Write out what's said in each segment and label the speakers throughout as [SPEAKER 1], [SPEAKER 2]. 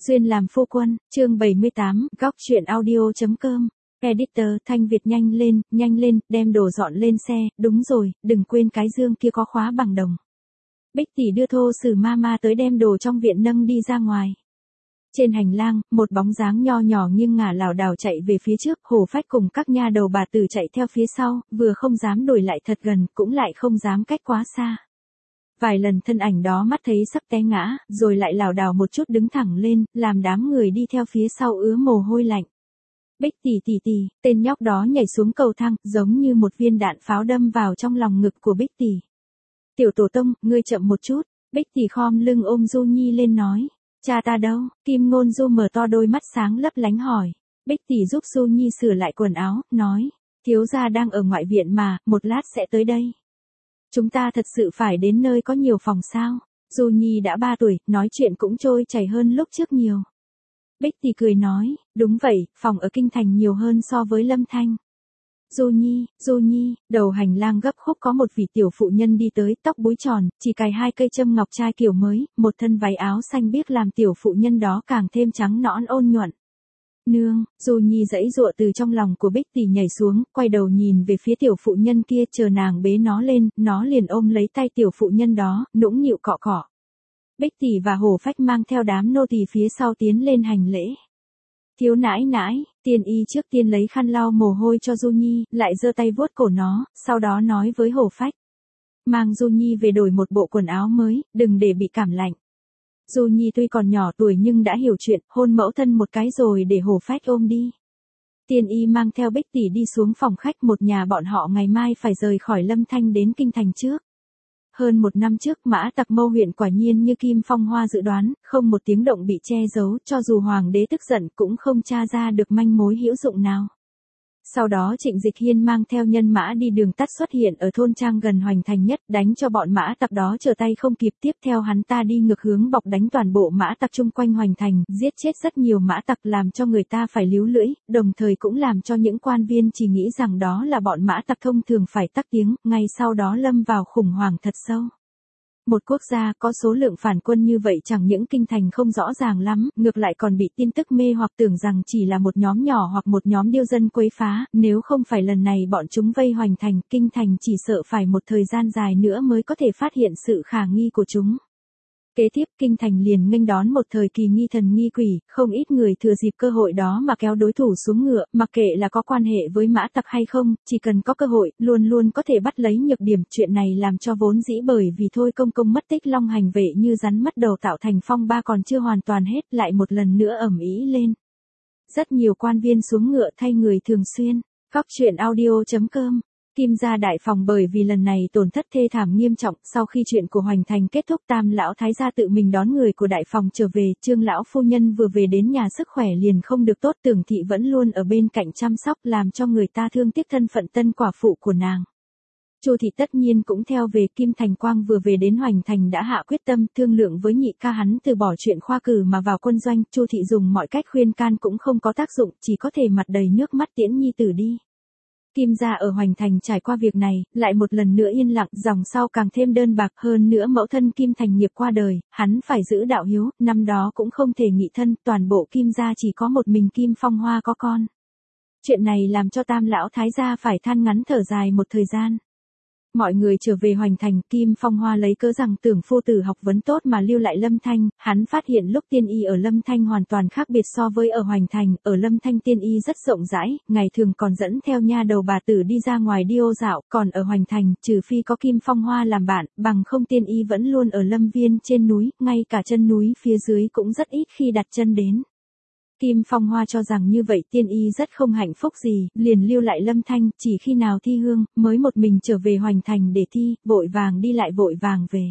[SPEAKER 1] Duyên làm phu quân, chương 78, góc truyện audio.com. Editor, Thanh Việt nhanh lên, đem đồ dọn lên xe, đúng rồi, đừng quên cái dương kia có khóa bằng đồng. Bích tỷ đưa thô sử mama tới đem đồ trong viện nâng đi ra ngoài. Trên hành lang, một bóng dáng nho nhỏ nghiêng ngả lảo đảo chạy về phía trước, Hồ Phách cùng các nha đầu bà tử chạy theo phía sau, vừa không dám đuổi lại thật gần, cũng lại không dám cách quá xa. Vài lần thân ảnh đó mắt thấy sắp té ngã, rồi lại lảo đảo một chút đứng thẳng lên, làm đám người đi theo phía sau ứa mồ hôi lạnh. Bích tỷ, tên nhóc đó nhảy xuống cầu thang, giống như một viên đạn pháo đâm vào trong lòng ngực của Bích tỷ. Tiểu tổ tông, ngươi chậm một chút, Bích tỷ khom lưng ôm Du Nhi lên nói. Cha ta đâu? Kim Ngôn Du mở to đôi mắt sáng lấp lánh hỏi. Bích tỷ giúp Du Nhi sửa lại quần áo, nói. Thiếu gia đang ở ngoại viện mà, một lát sẽ tới đây. Chúng ta thật sự phải đến nơi có nhiều phòng sao? Du Nhi đã 3 tuổi, nói chuyện cũng trôi chảy hơn lúc trước nhiều. Bích tỷ cười nói, đúng vậy, phòng ở kinh thành nhiều hơn so với Lâm Thanh. Du Nhi, đầu hành lang gấp khúc có một vị tiểu phụ nhân đi tới, tóc búi tròn, chỉ cài 2 cây châm ngọc trai kiểu mới, một thân váy áo xanh biếc làm tiểu phụ nhân đó càng thêm trắng nõn ôn nhuận. Nương, Du Nhi giãy giụa từ trong lòng của Bích tỷ nhảy xuống, quay đầu nhìn về phía tiểu phụ nhân kia, chờ nàng bế nó lên, nó liền ôm lấy tay tiểu phụ nhân đó, nũng nịu cọ cọ. Bích tỷ và Hồ Phách mang theo đám nô tỳ phía sau tiến lên hành lễ. Thiếu nãi, Tiên y trước tiên lấy khăn lau mồ hôi cho Du Nhi, lại giơ tay vuốt cổ nó, sau đó nói với Hồ Phách. Mang Du Nhi về đổi một bộ quần áo mới, đừng để bị cảm lạnh. Du Nhi tuy còn nhỏ tuổi nhưng đã hiểu chuyện, hôn mẫu thân một cái rồi để Hồ Phách ôm đi. Tiên y mang theo Bích tỷ đi xuống phòng khách, một nhà bọn họ ngày mai phải rời khỏi Lâm Thanh đến kinh thành trước. Hơn 1 năm trước, Mã Tặc Mâu huyện quả nhiên như Kim Phong Hoa dự đoán, không một tiếng động bị che giấu, cho dù hoàng đế tức giận cũng không tra ra được manh mối hữu dụng nào. Sau đó Trịnh Dịch Hiên mang theo nhân mã đi đường tắt xuất hiện ở thôn trang gần Hoành Thành nhất, đánh cho bọn Mã Tặc đó trở tay không kịp, tiếp theo hắn ta đi ngược hướng bọc đánh toàn bộ Mã Tặc chung quanh Hoành Thành, giết chết rất nhiều Mã Tặc làm cho người ta phải líu lưỡi, đồng thời cũng làm cho những quan viên chỉ nghĩ rằng đó là bọn Mã Tặc thông thường phải tắc tiếng, ngay sau đó lâm vào khủng hoảng thật sâu. Một quốc gia có số lượng phản quân như vậy chẳng những kinh thành không rõ ràng lắm, ngược lại còn bị tin tức mê hoặc tưởng rằng chỉ là một nhóm nhỏ hoặc một nhóm điêu dân quấy phá, nếu không phải lần này bọn chúng vây Hoành Thành, kinh thành chỉ sợ phải một thời gian dài nữa mới có thể phát hiện sự khả nghi của chúng. Kế tiếp, kinh thành liền nghênh đón một thời kỳ nghi thần nghi quỷ, không ít người thừa dịp cơ hội đó mà kéo đối thủ xuống ngựa, mặc kệ là có quan hệ với Mã Tặc hay không, chỉ cần có cơ hội, luôn có thể bắt lấy nhược điểm. Chuyện này làm cho vốn dĩ bởi vì Thôi Công mất tích Long Hành Vệ như rắn mất đầu tạo thành phong ba còn chưa hoàn toàn hết, lại một lần nữa ầm ĩ lên. Rất nhiều quan viên xuống ngựa thay người thường xuyên. Góc truyện audio.com. Kim gia đại phòng bởi vì lần này tổn thất thê thảm nghiêm trọng, sau khi chuyện của Hoành Thành kết thúc, Tam lão thái gia tự mình đón người của đại phòng trở về, Trương lão phu nhân vừa về đến nhà sức khỏe liền không được tốt, Tưởng thị vẫn luôn ở bên cạnh chăm sóc, làm cho người ta thương tiếc thân phận tân quả phụ của nàng. Chu thị tất nhiên cũng theo về, Kim Thành Quang vừa về đến Hoành Thành đã hạ quyết tâm, thương lượng với nhị ca hắn từ bỏ chuyện khoa cử mà vào quân doanh, Chu thị dùng mọi cách khuyên can cũng không có tác dụng, chỉ có thể mặt đầy nước mắt tiễn nhi tử đi. Kim gia ở Hoành Thành trải qua việc này, lại một lần nữa yên lặng, dòng sau càng thêm đơn bạc, hơn nữa mẫu thân Kim Thành Nghiệp qua đời, hắn phải giữ đạo hiếu, năm đó cũng không thể nghị thân, toàn bộ Kim gia chỉ có một mình Kim Phong Hoa có con. Chuyện này làm cho Tam lão thái gia phải than ngắn thở dài một thời gian. Mọi người trở về Hoành Thành, Kim Phong Hoa lấy cớ rằng Tưởng phu tử học vấn tốt mà lưu lại Lâm Thanh, hắn phát hiện lúc tiên y ở Lâm Thanh hoàn toàn khác biệt so với ở Hoành Thành, ở Lâm Thanh tiên y rất rộng rãi, ngày thường còn dẫn theo nha đầu bà tử đi ra ngoài đi ô dạo, còn ở Hoành Thành, trừ phi có Kim Phong Hoa làm bạn, bằng không tiên y vẫn luôn ở Lâm Viên trên núi, ngay cả chân núi phía dưới cũng rất ít khi đặt chân đến. Kim Phong Hoa cho rằng như vậy tiên y rất không hạnh phúc gì, liền lưu lại Lâm Thanh, chỉ khi nào thi hương, mới một mình trở về Hoành Thành để thi, vội vàng đi lại vội vàng về.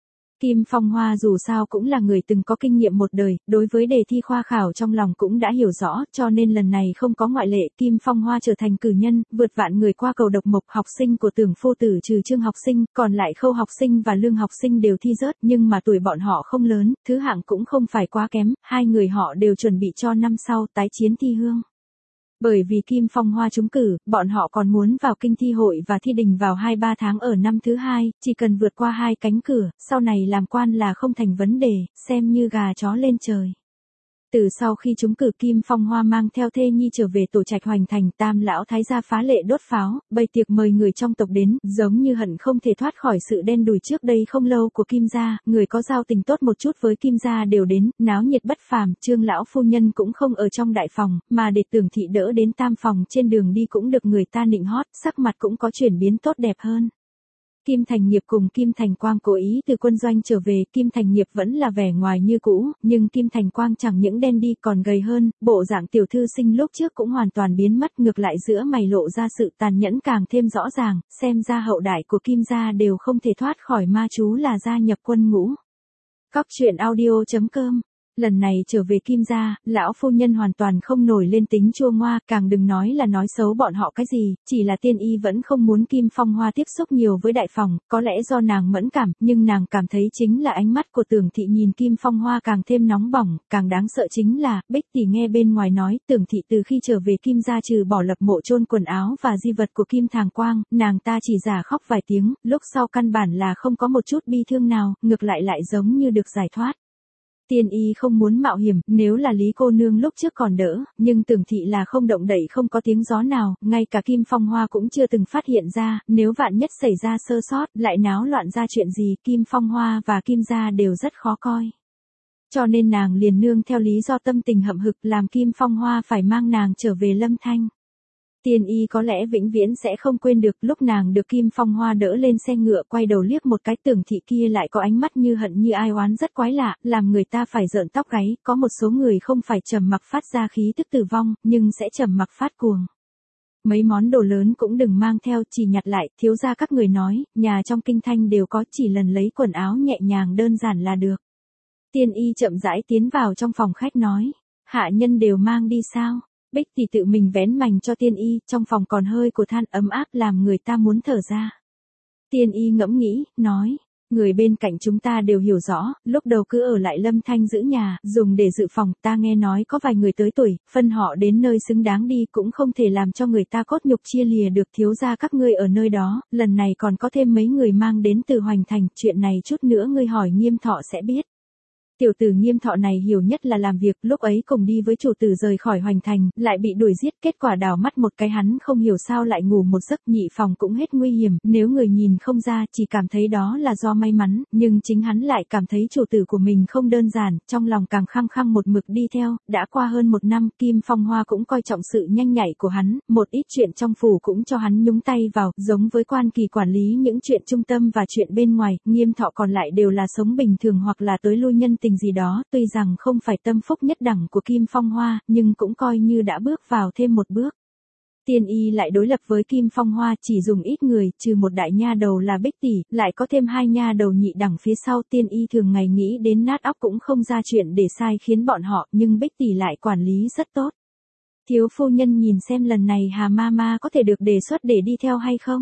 [SPEAKER 1] Kim Phong Hoa dù sao cũng là người từng có kinh nghiệm một đời, đối với đề thi khoa khảo trong lòng cũng đã hiểu rõ, cho nên lần này không có ngoại lệ, Kim Phong Hoa trở thành cử nhân, vượt vạn người qua cầu độc mộc, học sinh của Tưởng phu tử trừ Trương học sinh, còn lại Khâu học sinh và Lương học sinh đều thi rớt, nhưng mà tuổi bọn họ không lớn, thứ hạng cũng không phải quá kém, hai người họ đều chuẩn bị cho năm sau tái chiến thi hương. Bởi vì Kim Phong Hoa trúng cử, bọn họ còn muốn vào kinh thi hội và thi đình vào 2-3 tháng ở năm thứ 2, chỉ cần vượt qua 2 cánh cửa, sau này làm quan là không thành vấn đề, xem như gà chó lên trời. Từ sau khi trúng cử, Kim Phong Hoa mang theo thê nhi trở về tổ trạch Hoành Thành, Tam lão thái gia phá lệ đốt pháo, bày tiệc mời người trong tộc đến, giống như hận không thể thoát khỏi sự đen đủi trước đây không lâu của Kim gia, người có giao tình tốt một chút với Kim gia đều đến, náo nhiệt bất phàm. Trương lão phu nhân cũng không ở trong đại phòng, mà để Tưởng thị đỡ đến tam phòng, trên đường đi cũng được người ta nịnh hót, sắc mặt cũng có chuyển biến tốt đẹp hơn. Kim Thành Nghiệp cùng Kim Thành Quang cố ý từ quân doanh trở về, Kim Thành Nghiệp vẫn là vẻ ngoài như cũ, nhưng Kim Thành Quang chẳng những đen đi còn gầy hơn, bộ dạng tiểu thư sinh lúc trước cũng hoàn toàn biến mất, ngược lại giữa mày lộ ra sự tàn nhẫn càng thêm rõ ràng, xem ra hậu đại của Kim gia đều không thể thoát khỏi ma chú là gia nhập quân ngũ. Cóc truyện audio.com. Lần này trở về Kim gia, lão phu nhân hoàn toàn không nổi lên tính chua ngoa, càng đừng nói là nói xấu bọn họ cái gì, chỉ là Tiên Y vẫn không muốn Kim Phong Hoa tiếp xúc nhiều với đại phòng, có lẽ do nàng mẫn cảm, nhưng nàng cảm thấy chính là ánh mắt của Tưởng thị nhìn Kim Phong Hoa càng thêm nóng bỏng, càng đáng sợ chính là, Bích tỷ nghe bên ngoài nói, Tưởng thị từ khi trở về Kim gia trừ bỏ lập mộ chôn quần áo và di vật của Kim Thàng Quang, nàng ta chỉ giả khóc vài tiếng, lúc sau căn bản là không có một chút bi thương nào, ngược lại lại giống như được giải thoát. Tiên Y không muốn mạo hiểm, nếu là Lý cô nương lúc trước còn đỡ, nhưng Tưởng thị là không động đậy không có tiếng gió nào, ngay cả Kim Phong Hoa cũng chưa từng phát hiện ra, nếu vạn nhất xảy ra sơ sót, lại náo loạn ra chuyện gì, Kim Phong Hoa và Kim gia đều rất khó coi. Cho nên nàng liền nương theo lý do tâm tình hậm hực làm Kim Phong Hoa phải mang nàng trở về Lâm Thanh. Tiên Y có lẽ vĩnh viễn sẽ không quên được lúc nàng được Kim Phong Hoa đỡ lên xe ngựa, quay đầu liếc một cái, Tưởng thị kia lại có ánh mắt như hận như ai oán rất quái lạ, làm người ta phải rợn tóc gáy, có một số người không phải trầm mặc phát ra khí tức tử vong, nhưng sẽ trầm mặc phát cuồng. Mấy món đồ lớn cũng đừng mang theo, chỉ nhặt lại, thiếu gia các người nói, nhà trong kinh thành đều có, chỉ lần lấy quần áo nhẹ nhàng đơn giản là được. Tiên Y chậm rãi tiến vào trong phòng khách nói, hạ nhân đều mang đi sao? Bích tỷ tự mình vén mành cho Tiên Y, trong phòng còn hơi của than ấm áp làm người ta muốn thở ra. Tiên Y ngẫm nghĩ, nói, người bên cạnh chúng ta đều hiểu rõ, lúc đầu cứ ở lại Lâm Thanh giữ nhà, dùng để dự phòng, ta nghe nói có vài người tới tuổi, phân họ đến nơi xứng đáng đi cũng không thể làm cho người ta cốt nhục chia lìa được, thiếu gia các ngươi ở nơi đó, lần này còn có thêm mấy người mang đến từ Hoành Thành, chuyện này chút nữa ngươi hỏi Nghiêm Thọ sẽ biết. Tiểu tử Nghiêm Thọ này hiểu nhất là làm việc, lúc ấy cùng đi với chủ tử rời khỏi Hoành Thành, lại bị đuổi giết, kết quả đảo mắt một cái hắn không hiểu sao lại ngủ một giấc, nhị phòng cũng hết nguy hiểm, nếu người nhìn không ra chỉ cảm thấy đó là do may mắn, nhưng chính hắn lại cảm thấy chủ tử của mình không đơn giản, trong lòng càng khăng khăng một mực đi theo, đã qua hơn một năm, Kim Phong Hoa cũng coi trọng sự nhanh nhạy của hắn, một ít chuyện trong phủ cũng cho hắn nhúng tay vào, giống với quan kỳ quản lý những chuyện trung tâm và chuyện bên ngoài, Nghiêm Thọ còn lại đều là sống bình thường hoặc là tới lui nhân tình gì đó, tuy rằng không phải tâm phúc nhất đẳng của Kim Phong Hoa, nhưng cũng coi như đã bước vào thêm một bước. Tiên Y lại đối lập với Kim Phong Hoa, chỉ dùng ít người, trừ một đại nha đầu là Bích tỷ, lại có thêm hai nha đầu nhị đẳng phía sau. Tiên Y thường ngày nghĩ đến nát óc cũng không ra chuyện để sai khiến bọn họ, nhưng Bích tỷ lại quản lý rất tốt. Thiếu phu nhân nhìn xem lần này Hà Mama có thể được đề xuất để đi theo hay không?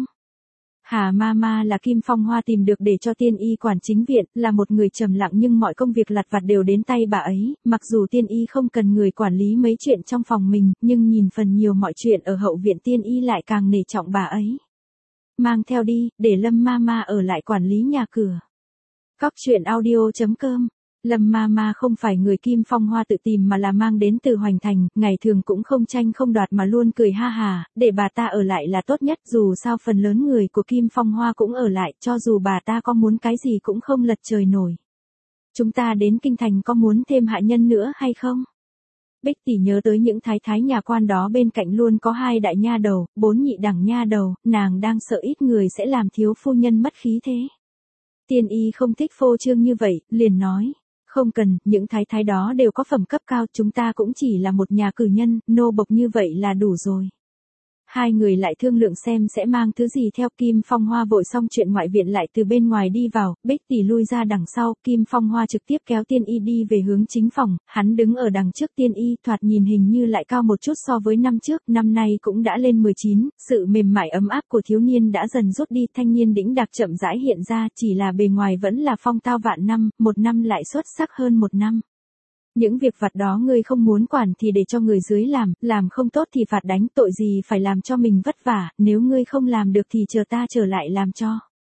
[SPEAKER 1] Hà Mama là Kim Phong Hoa tìm được để cho Tiên Y quản chính viện, là một người trầm lặng nhưng mọi công việc lặt vặt đều đến tay bà ấy, mặc dù Tiên Y không cần người quản lý mấy chuyện trong phòng mình, nhưng nhìn phần nhiều mọi chuyện ở hậu viện Tiên Y lại càng nể trọng bà ấy. Mang theo đi, để Lâm Mama ở lại quản lý nhà cửa. Cóc truyện audio.com. Lâm Mama không phải người Kim Phong Hoa tự tìm mà là mang đến từ Hoành Thành, ngày thường cũng không tranh không đoạt mà luôn cười ha hà, để bà ta ở lại là tốt nhất, dù sao phần lớn người của Kim Phong Hoa cũng ở lại, cho dù bà ta có muốn cái gì cũng không lật trời nổi. Chúng ta đến kinh thành có muốn thêm hạ nhân nữa hay không? Bích tỷ nhớ tới những thái thái nhà quan đó bên cạnh luôn có hai đại nha đầu, 4 nhị đẳng nha đầu, nàng đang sợ ít người sẽ làm thiếu phu nhân mất khí thế. Tiên Y không thích phô trương như vậy, liền nói. Không cần, những thái thái đó đều có phẩm cấp cao, chúng ta cũng chỉ là một nhà cử nhân, nô bộc như vậy là đủ rồi. Hai người lại thương lượng xem sẽ mang thứ gì theo. Kim Phong Hoa vội xong chuyện ngoại viện lại từ bên ngoài đi vào, Bích tỷ lui ra đằng sau, Kim Phong Hoa trực tiếp kéo Tiên Y đi về hướng chính phòng, hắn đứng ở đằng trước Tiên Y, thoạt nhìn hình như lại cao một chút so với năm trước, năm nay cũng đã lên 19, sự mềm mại ấm áp của thiếu niên đã dần rút đi, thanh niên đĩnh đạc chậm rãi hiện ra, chỉ là bề ngoài vẫn là phong tao vạn năm, một năm lại xuất sắc hơn một năm. Những việc vặt đó ngươi không muốn quản thì để cho người dưới làm không tốt thì phạt đánh, tội gì phải làm cho mình vất vả, nếu ngươi không làm được thì chờ ta trở lại làm cho.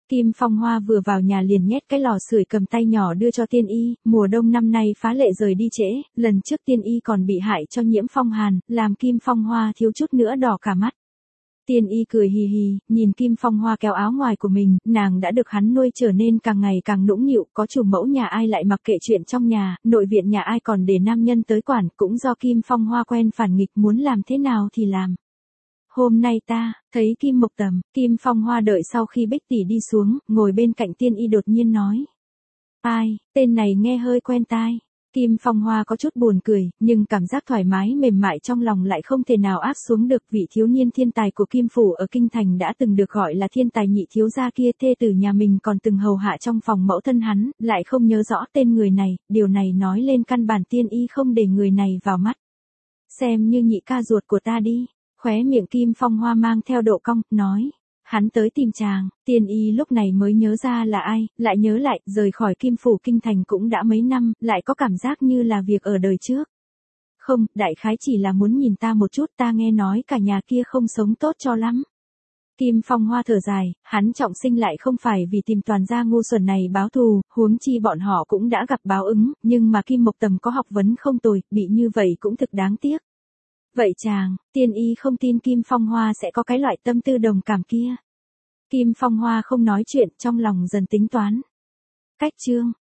[SPEAKER 1] Kim Phong Hoa vừa vào nhà liền nhét cái lò sưởi cầm tay nhỏ đưa cho Tiên Y, mùa đông năm nay phá lệ rời đi trễ, lần trước Tiên Y còn bị hại cho nhiễm phong hàn, làm Kim Phong Hoa thiếu chút nữa đỏ cả mắt. Tiên Y cười hì hì, nhìn Kim Phong Hoa kéo áo ngoài của mình, nàng đã được hắn nuôi trở nên càng ngày càng nũng nịu, có chủ mẫu nhà ai lại mặc kệ chuyện trong nhà, nội viện nhà ai còn để nam nhân tới quản, cũng do Kim Phong Hoa quen phản nghịch muốn làm thế nào thì làm. Hôm nay ta, thấy Kim Mộc Tầm, Kim Phong Hoa đợi sau khi Bích tỷ đi xuống, ngồi bên cạnh Tiên Y đột nhiên nói. Ai, tên này nghe hơi quen tai. Kim Phong Hoa có chút buồn cười, nhưng cảm giác thoải mái mềm mại trong lòng lại không thể nào áp xuống được. Vị thiếu niên thiên tài của Kim Phủ ở Kinh Thành đã từng được gọi là thiên tài nhị thiếu gia kia, thê tử nhà mình còn từng hầu hạ trong phòng mẫu thân hắn, lại không nhớ rõ tên người này, điều này nói lên căn bản Tiên Y không để người này vào mắt. Xem như nhị ca ruột của ta đi. Khóe miệng Kim Phong Hoa mang theo độ cong, nói. Hắn tới tìm chàng, Tiên Y lúc này mới nhớ ra là ai, lại nhớ lại, rời khỏi Kim Phủ Kinh Thành cũng đã mấy năm, lại có cảm giác như là việc ở đời trước. Không, đại khái chỉ là muốn nhìn ta một chút, ta nghe nói cả nhà kia không sống tốt cho lắm. Kim Phong Hoa thở dài, hắn trọng sinh lại không phải vì tìm toàn gia ngu xuẩn này báo thù, huống chi bọn họ cũng đã gặp báo ứng, nhưng mà Kim Mộc Tầm có học vấn không tồi, bị như vậy cũng thực đáng tiếc. Vậy chàng, Tiên Y không tin Kim Phong Hoa sẽ có cái loại tâm tư đồng cảm kia. Kim Phong Hoa không nói chuyện, trong lòng dần tính toán. Cách chương